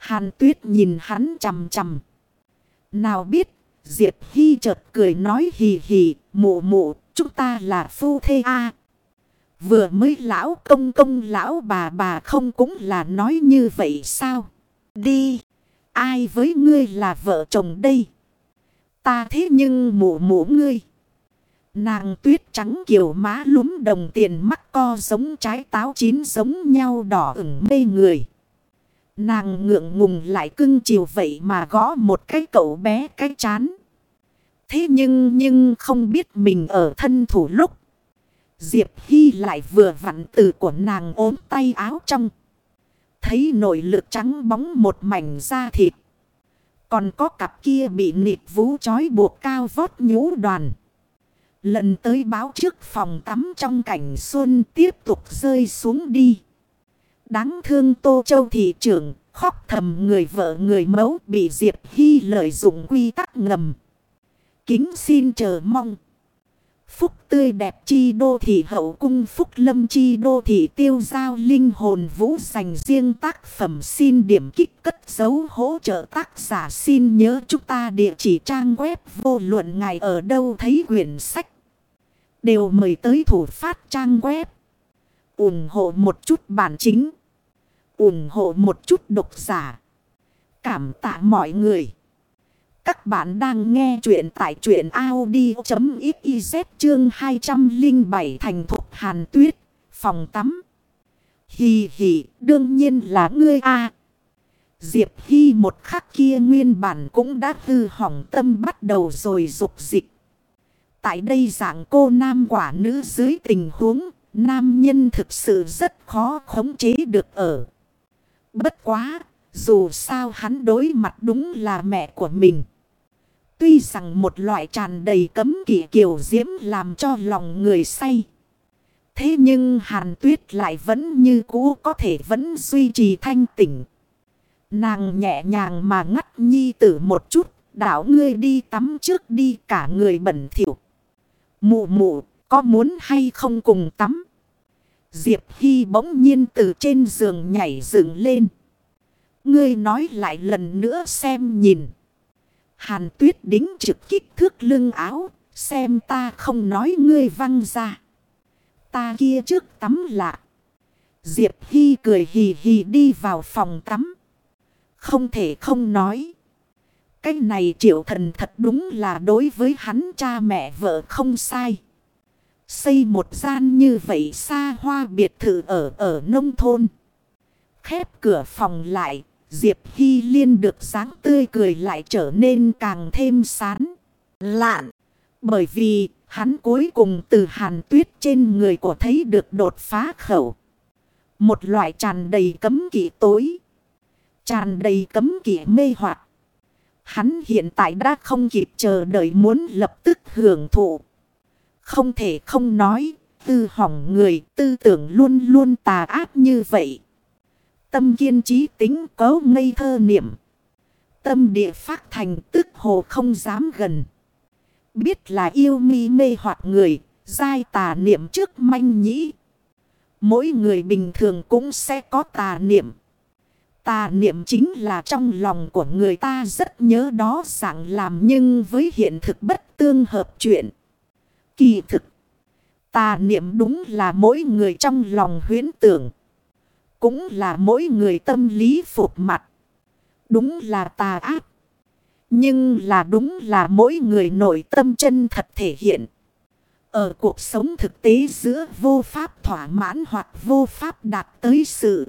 Hàn Tuyết nhìn hắn chằm chằm. Nào biết, Diệp Hy chợt cười nói hì hì, mụ mụ, chúng ta là phu thê a. Vừa mới lão công công lão bà không cũng là nói như vậy sao? Đi, ai với ngươi là vợ chồng đây? Ta thế nhưng mụ mụ ngươi. Nàng tuyết trắng kiều má lúm đồng tiền mắt co giống trái táo chín giống nhau đỏ ửng mê người. Nàng ngượng ngùng lại cưng chiều vậy mà gõ một cái cậu bé cái chán. Thế nhưng không biết mình ở thân thủ lúc. Diệp Hy lại vừa vặn từ của nàng ốm tay áo trong. Thấy nội lực trắng bóng một mảnh da thịt. Còn có cặp kia bị nịt vú trói buộc cao vót nhũ đoàn. Lần tới báo trước phòng tắm trong cảnh xuân tiếp tục rơi xuống đi. Đáng thương Tô Châu thị trưởng khóc thầm người vợ người mẫu bị Diệp Hy lợi dụng quy tắc ngầm. Kính xin chờ mong. Phúc tươi đẹp chi đô thị hậu cung phúc lâm chi đô thị tiêu giao linh hồn vũ dành riêng tác phẩm xin điểm kích cất dấu hỗ trợ tác giả xin nhớ chúng ta địa chỉ trang web vô luận ngài ở đâu thấy quyển sách. Đều mời tới thủ phát trang web. ủng hộ một chút bản chính. ủng hộ một chút độc giả. Cảm tạ mọi người. Các bạn đang nghe chuyện tại truyện audio.xyz chương 207 thành thục Hàn Tuyết, phòng tắm. Hì hì, đương nhiên là ngươi a. Diệp Hy một khắc kia nguyên bản cũng đã hư hỏng tâm bắt đầu rồi dục dịch. Tại đây dạng cô nam quả nữ dưới tình huống, nam nhân thực sự rất khó khống chế được ở. Bất quá, dù sao hắn đối mặt đúng là mẹ của mình. Tuy rằng một loại tràn đầy cấm kỵ kiều diễm làm cho lòng người say. Thế nhưng Hàn Tuyết lại vẫn như cũ có thể vẫn duy trì thanh tỉnh. Nàng nhẹ nhàng mà ngắt nhi tử một chút. Đảo ngươi đi tắm trước đi cả người bẩn thỉu. Mụ mụ có muốn hay không cùng tắm? Diệp Hy bỗng nhiên từ trên giường nhảy dựng lên. Ngươi nói lại lần nữa xem nhìn. Hàn Tuyết đính trực kích thước lưng áo. Xem ta không nói ngươi văng ra. Ta kia trước tắm lạ. Diệp Hy cười hì hì đi vào phòng tắm. Không thể không nói. Cái này Triệu Thần thật đúng là đối với hắn cha mẹ vợ không sai. Xây một gian như vậy xa hoa biệt thự ở nông thôn. Khép cửa phòng lại. Diệp Hy Liên được dáng tươi cười lại trở nên càng thêm sán lạn. Bởi vì hắn cuối cùng từ Hàn Tuyết trên người của thấy được đột phá khẩu. Một loại tràn đầy cấm kỵ tối. Tràn đầy cấm kỵ mê hoặc. Hắn hiện tại đã không kịp chờ đợi muốn lập tức hưởng thụ. Không thể không nói, tư hỏng người tư tưởng luôn luôn tà ác như vậy. Tâm kiên trí tính có ngây thơ niệm. Tâm địa phát thành tức hồ không dám gần. Biết là yêu mi mê hoặc người, giai tà niệm trước manh nhĩ. Mỗi người bình thường cũng sẽ có tà niệm. Tà niệm chính là trong lòng của người ta rất nhớ đó dạng làm nhưng với hiện thực bất tương hợp chuyện. Kỳ thực, tà niệm đúng là mỗi người trong lòng huyễn tưởng. Cũng là mỗi người tâm lý phục mặt. Đúng là tà ác. Nhưng là đúng là mỗi người nội tâm chân thật thể hiện. Ở cuộc sống thực tế giữa vô pháp thỏa mãn hoặc vô pháp đạt tới sự.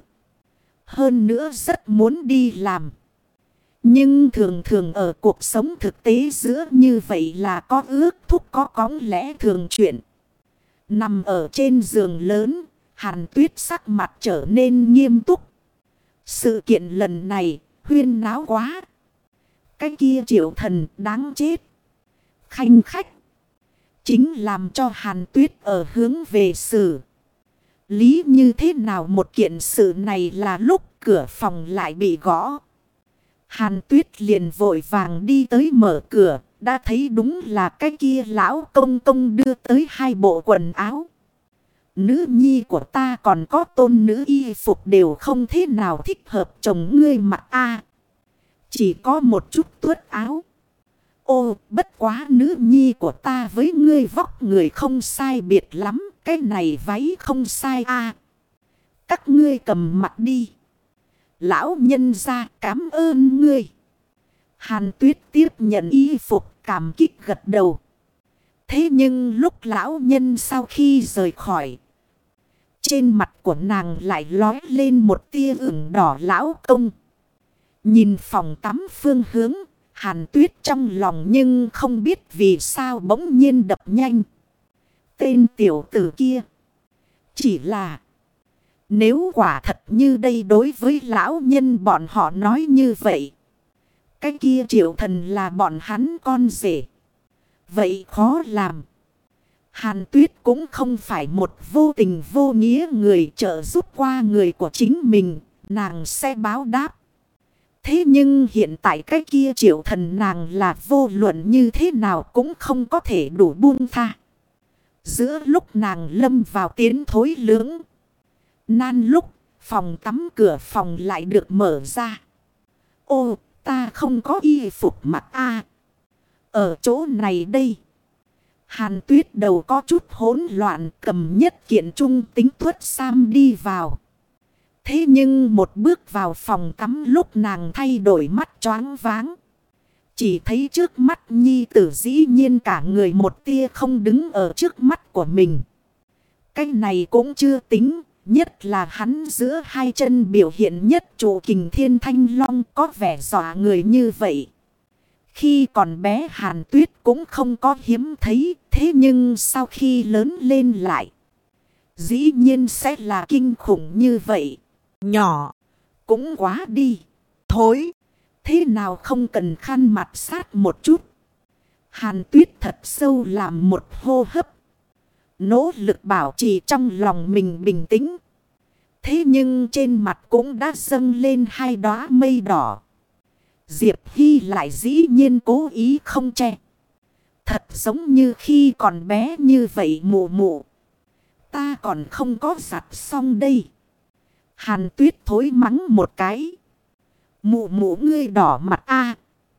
Hơn nữa rất muốn đi làm. Nhưng thường thường ở cuộc sống thực tế giữa như vậy là có ước thúc có cóng lẽ thường chuyện. Nằm ở trên giường lớn, Hàn Tuyết sắc mặt trở nên nghiêm túc. Sự kiện lần này huyên náo quá. Cái kia Triệu Thần đáng chết. Khanh khách. Chính làm cho Hàn Tuyết ở hướng về xử lý như thế nào một kiện sự này là lúc cửa phòng lại bị gõ. Hàn Tuyết liền vội vàng đi tới mở cửa. Đã thấy đúng là cái kia lão công công đưa tới 2 bộ quần áo. Nữ nhi của ta còn có tôn nữ y phục đều không thế nào thích hợp chồng ngươi mặc a. Chỉ có một chút tuốt áo. Ô, bất quá nữ nhi của ta với ngươi vóc người không sai biệt lắm. Cái này váy không sai à. Các ngươi cầm mặt đi. Lão nhân ra cảm ơn ngươi. Hàn Tuyết tiếp nhận y phục cảm kích gật đầu. Thế nhưng lúc lão nhân sau khi rời khỏi, trên mặt của nàng lại lói lên một tia ửng đỏ. Lão công nhìn phòng tắm phương hướng, Hàn Tuyết trong lòng nhưng không biết vì sao bỗng nhiên đập nhanh. Tên tiểu tử kia. Chỉ là nếu quả thật như đây đối với lão nhân bọn họ nói như vậy, cái kia Triệu Thần là bọn hắn con rể. Vậy khó làm. Hàn Tuyết cũng không phải một vô tình vô nghĩa người trợ giúp qua người của chính mình. Nàng sẽ báo đáp. Thế nhưng hiện tại cái kia Triệu Thần nàng là vô luận như thế nào cũng không có thể đủ buông tha. Giữa lúc nàng lâm vào tiến thối lưỡng nan lúc phòng tắm cửa phòng lại được mở ra. Ô, ta không có y phục mặc a. Ở chỗ này đây. Hàn Tuyết đầu có chút hỗn loạn cầm nhất kiện trung tính tuất sam đi vào. Thế nhưng một bước vào phòng tắm lúc nàng thay đổi mắt choáng váng. Chỉ thấy trước mắt nhi tử dĩ nhiên cả người một tia không đứng ở trước mắt của mình. Cái này cũng chưa tính. Nhất là hắn giữa hai chân biểu hiện nhất trụ kình thiên thanh long có vẻ dọa người như vậy. Khi còn bé Hàn Tuyết cũng không có hiếm thấy. Thế nhưng sau khi lớn lên lại, dĩ nhiên sẽ là kinh khủng như vậy. Nhỏ cũng quá đi. Thối. Thế nào không cần khăn mặt sát một chút. Hàn Tuyết thật sâu làm một hô hấp. Nỗ lực bảo trì trong lòng mình bình tĩnh. Thế nhưng trên mặt cũng đã dâng lên hai đóa mây đỏ. Diệp Hy lại dĩ nhiên cố ý không che. Thật giống như khi còn bé như vậy mụ mụ. Ta còn không có giặt xong đây. Hàn Tuyết thối mắng một cái. Mụ mụ ngươi đỏ mặt a.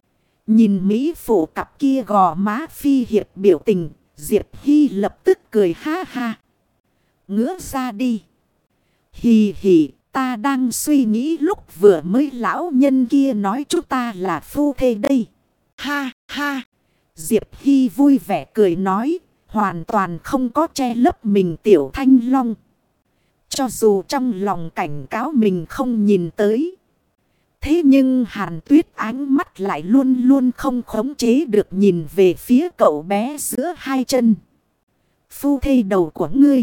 Nhìn Mỹ phụ cặp kia gò má phi hiệp biểu tình. Diệp Hy lập tức cười ha ha. Ngứa ra đi. Hì hì, ta đang suy nghĩ lúc vừa mới lão nhân kia nói chúng ta là phu thê đây. Ha ha. Diệp Hy vui vẻ cười nói. Hoàn toàn không có che lấp mình tiểu thanh long. Cho dù trong lòng cảnh cáo mình không nhìn tới. Thế nhưng Hàn Tuyết ánh mắt lại luôn luôn không khống chế được nhìn về phía cậu bé giữa hai chân. Phu thê đầu của ngươi.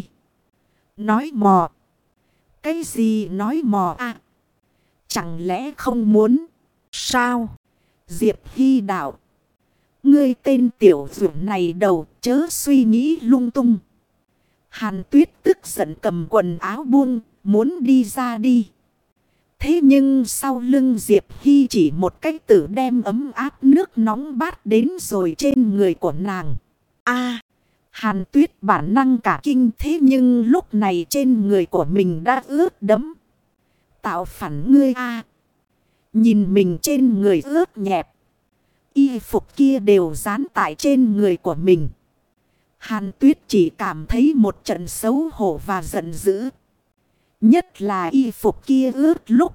Nói mò. Cái gì nói mò à? Chẳng lẽ không muốn? Sao? Diệp Hy đạo. Ngươi tên tiểu dưỡng này đầu chớ suy nghĩ lung tung. Hàn Tuyết tức giận cầm quần áo buông, muốn đi ra đi. Thế nhưng sau lưng Diệp Hy chỉ một cách tử đem ấm áp nước nóng bát đến rồi trên người của nàng. A, Hàn Tuyết bản năng cả kinh thế nhưng lúc này trên người của mình đã ướt đẫm. Tạo phản ngươi a. Nhìn mình trên người ướt nhẹp. Y phục kia đều dán tại trên người của mình. Hàn Tuyết chỉ cảm thấy một trận xấu hổ và giận dữ. Nhất là y phục kia ướt lúc.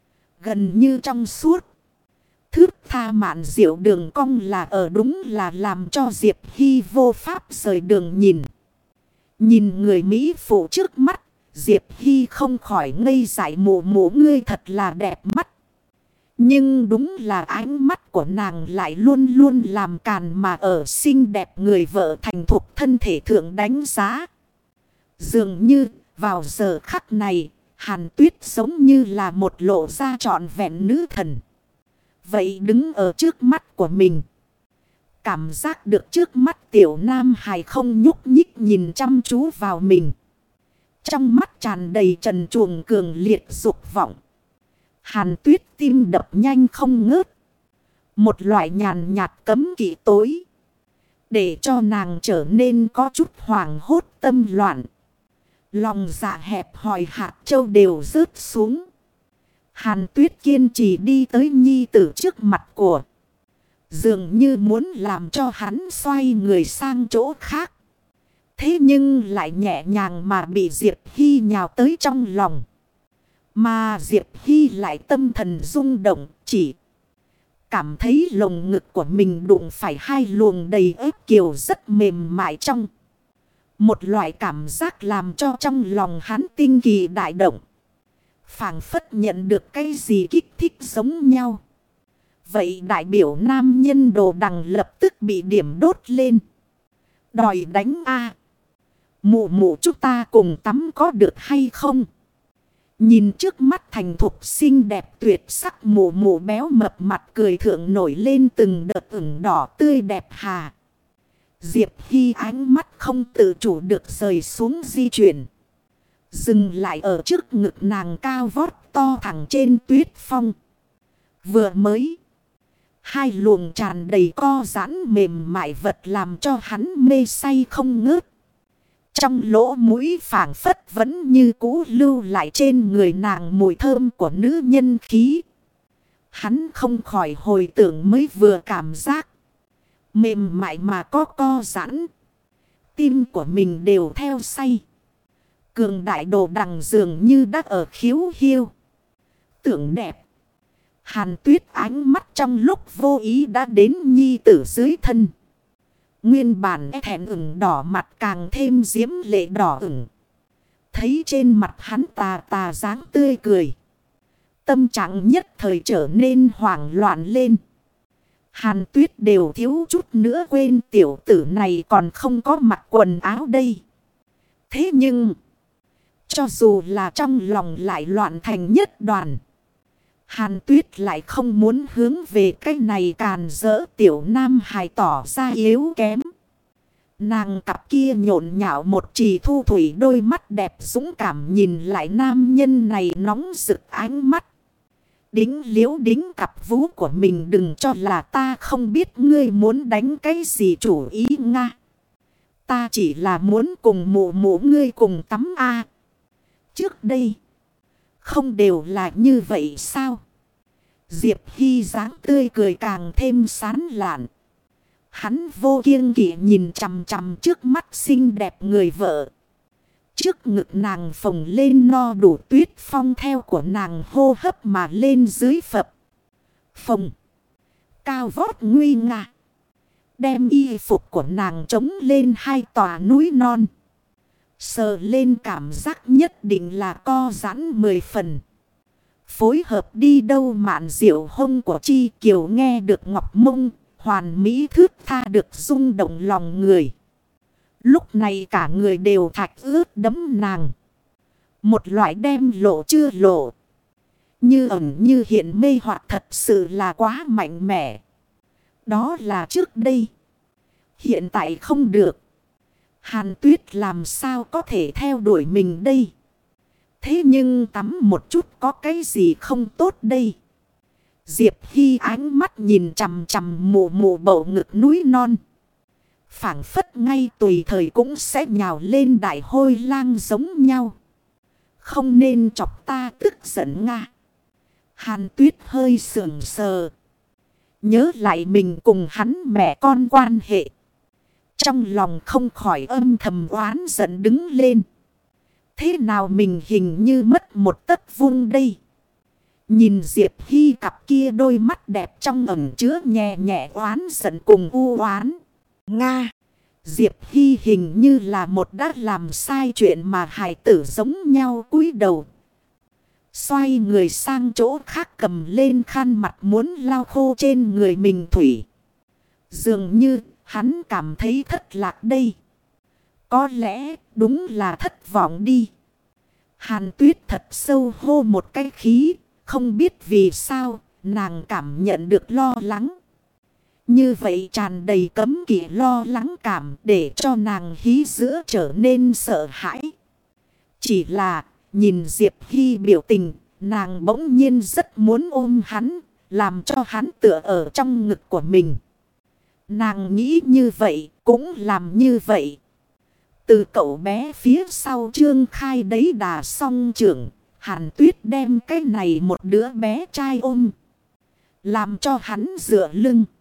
Gần như trong suốt. Thước tha mạn diệu đường cong là ở đúng là làm cho Diệp Hy vô pháp rời đường nhìn. Nhìn người Mỹ phụ trước mắt. Diệp Hy không khỏi ngây dại mụ mụ ngươi thật là đẹp mắt. Nhưng đúng là ánh mắt của nàng lại luôn luôn làm càn mà ở xinh đẹp người vợ thành thục thân thể thượng đánh giá. Dường như vào giờ khắc này, Hàn Tuyết giống như là một lộ ra trọn vẹn nữ thần. Vậy đứng ở trước mắt của mình. Cảm giác được trước mắt tiểu nam hài không nhúc nhích nhìn chăm chú vào mình. Trong mắt tràn đầy trần truồng cường liệt dục vọng. Hàn Tuyết tim đập nhanh không ngớt. Một loại nhàn nhạt cấm kỵ tối. Để cho nàng trở nên có chút hoảng hốt tâm loạn. Lòng dạ hẹp hòi hạt châu đều rớt xuống. Hàn Tuyết kiên trì đi tới nhi tử trước mặt của. Dường như muốn làm cho hắn xoay người sang chỗ khác. Thế nhưng lại nhẹ nhàng mà bị Diệp Hy nhào tới trong lòng. Mà Diệp Hy lại tâm thần rung động, chỉ cảm thấy lồng ngực của mình đụng phải hai luồng đầy ếp kiều rất mềm mại trong. Một loại cảm giác làm cho trong lòng hắn tinh kỳ đại động. Phảng phất nhận được cái gì kích thích giống nhau. Vậy đại biểu nam nhân Đồ Đằng lập tức bị điểm đốt lên. Đòi đánh a. Mụ mụ chúng ta cùng tắm có được hay không? Nhìn trước mắt thành thục xinh đẹp tuyệt sắc mụ mụ béo mập mặt cười thượng nổi lên từng đợt ửng đỏ tươi đẹp hà. Diệp Hy ánh mắt không tự chủ được rời xuống di chuyển. Dừng lại ở trước ngực nàng cao vót to thẳng trên tuyết phong. Vừa mới. Hai luồng tràn đầy co giãn mềm mại vật làm cho hắn mê say không ngớt. Trong lỗ mũi phảng phất vẫn như cũ lưu lại trên người nàng mùi thơm của nữ nhân khí. Hắn không khỏi hồi tưởng mới vừa cảm giác. Mềm mại mà có co giãn. Tim của mình đều theo say. Cường đại Đồ Đằng dường như đã ở khiếu hiêu. Tưởng đẹp. Hàn Tuyết ánh mắt trong lúc vô ý đã đến nhi tử dưới thân. Nguyên bản thẹn ửng đỏ mặt càng thêm diễm lệ đỏ ửng. Thấy trên mặt hắn tà dáng tươi cười. Tâm trạng nhất thời trở nên hoảng loạn lên. Hàn Tuyết đều thiếu chút nữa quên tiểu tử này còn không có mặc quần áo đây. Thế nhưng, cho dù là trong lòng lại loạn thành nhất đoàn. Hàn Tuyết lại không muốn hướng về cái này càn rỡ tiểu nam hài tỏ ra yếu kém. Nàng cặp kia nhộn nhạo một trì thu thủy đôi mắt đẹp dũng cảm nhìn lại nam nhân này nóng rực ánh mắt. Đính liếu đính cặp vú của mình đừng cho là ta không biết ngươi muốn đánh cái gì chủ ý nga. Ta chỉ là muốn cùng mụ mụ ngươi cùng tắm a. Trước đây, không đều là như vậy sao? Diệp Hy dáng tươi cười càng thêm sán lạn. Hắn vô kiêng kỵ nhìn chằm chằm trước mắt xinh đẹp người vợ. Trước ngực nàng phồng lên no đủ tuyết phong theo của nàng hô hấp mà lên dưới phập. Phồng. Cao vót nguy nga. Đem y phục của nàng trống lên hai tòa núi non. Sờ lên cảm giác nhất định là co giãn 10 phần. Phối hợp đi đâu mạn diệu hông của Chi Kiều nghe được ngọc mông. Hoàn mỹ thước tha được rung động lòng người. Lúc này cả người đều thạch ướt đẫm nàng. Một loại đem lộ chưa lộ. Như ẩn như hiện mê hoặc thật sự là quá mạnh mẽ. Đó là trước đây. Hiện tại không được. Hàn Tuyết làm sao có thể theo đuổi mình đây. Thế nhưng tắm một chút có cái gì không tốt đây. Diệp Hy ánh mắt nhìn chằm chằm mụ mụ bầu ngực núi non. Phảng phất ngay tùy thời cũng sẽ nhào lên đại hôi lang giống nhau. Không nên chọc ta tức giận nga. Hàn Tuyết hơi sườn sờ. Nhớ lại mình cùng hắn mẹ con quan hệ. Trong lòng không khỏi âm thầm oán giận đứng lên. Thế nào mình hình như mất một tấc vung đây. Nhìn Diệp Hy cặp kia đôi mắt đẹp trong ẩn chứa nhẹ nhẹ oán giận cùng u oán. Nga. Diệp Hy hình như là một đã làm sai chuyện mà hài tử giống nhau cúi đầu. Xoay người sang chỗ khác cầm lên khăn mặt muốn lau khô trên người mình thủy. Dường như hắn cảm thấy thất lạc đây. Có lẽ đúng là thất vọng đi. Hàn Tuyết thật sâu hô một cái khí. Không biết vì sao nàng cảm nhận được lo lắng. Như vậy tràn đầy cấm kỵ lo lắng cảm để cho nàng hí giữa trở nên sợ hãi. Chỉ là nhìn Diệp Hy biểu tình, nàng bỗng nhiên rất muốn ôm hắn, làm cho hắn tựa ở trong ngực của mình. Nàng nghĩ như vậy, cũng làm như vậy. Từ cậu bé phía sau Trương Khai đấy đà song trưởng, Hàn Tuyết đem cái này một đứa bé trai ôm. Làm cho hắn dựa lưng.